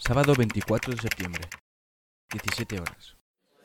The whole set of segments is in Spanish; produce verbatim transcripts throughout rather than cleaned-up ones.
Sábado veinticuatro de septiembre, diecisiete horas.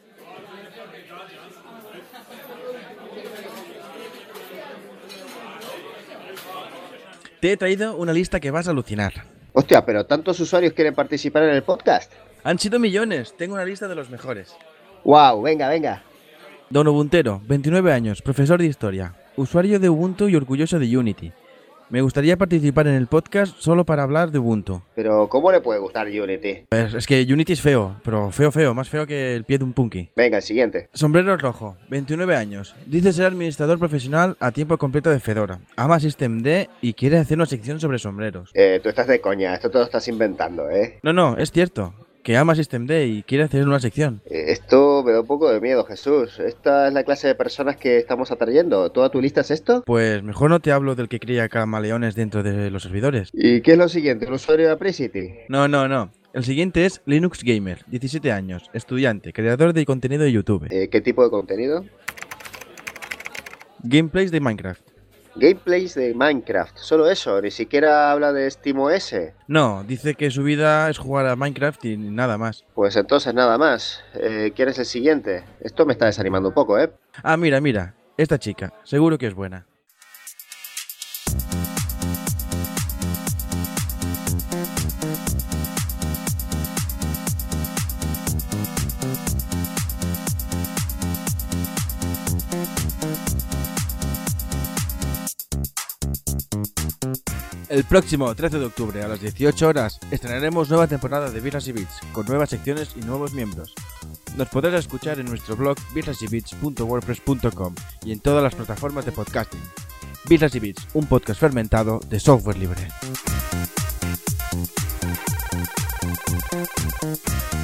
Te he traído una lista que vas a alucinar. Hostia, pero ¿tantos usuarios quieren participar en el podcast? Han sido millones, tengo una lista de los mejores. Wow, venga, venga. Don Ubuntero, veintinueve años, profesor de historia, usuario de Ubuntu y orgulloso de Unity. Me gustaría participar en el podcast solo para hablar de Ubuntu. Pero ¿cómo le puede gustar Unity? Pues es que Unity es feo, pero feo feo, más feo que el pie de un punky. Venga, el siguiente. Sombrero rojo, veintinueve años, dice ser administrador profesional a tiempo completo de Fedora. Ama Systemd y quiere hacer una sección sobre sombreros. Eh, tú estás de coña, esto te lo estás inventando, ¿eh? No, no, es cierto, que ama Systemd y quiere hacer una sección. Eh, Esto me da un poco de miedo, Jesús. ¿Esta es la clase de personas que estamos atrayendo? ¿Toda tu lista es esto? Pues mejor no te hablo del que cría camaleones dentro de los servidores. ¿Y qué es lo siguiente? ¿Un usuario de Apricity? No, no, no. El siguiente es Linux Gamer, diecisiete años, estudiante, creador de contenido de YouTube. Eh, ¿Qué tipo de contenido? Gameplays de Minecraft. Gameplays de Minecraft, solo eso, ni siquiera habla de SteamOS. No, dice que su vida es jugar a Minecraft y nada más. Pues entonces nada más. Eh, ¿Quién es el siguiente? Esto me está desanimando un poco, ¿eh? Ah, mira, mira, esta chica, seguro que es buena. El próximo trece de octubre a las dieciocho horas estrenaremos nueva temporada de Birras y Bits, con nuevas secciones y nuevos miembros. Nos podrás escuchar en nuestro blog birras y bits punto wordpress punto com y en todas las plataformas de podcasting. Birras y Bits, un podcast fermentado de software libre.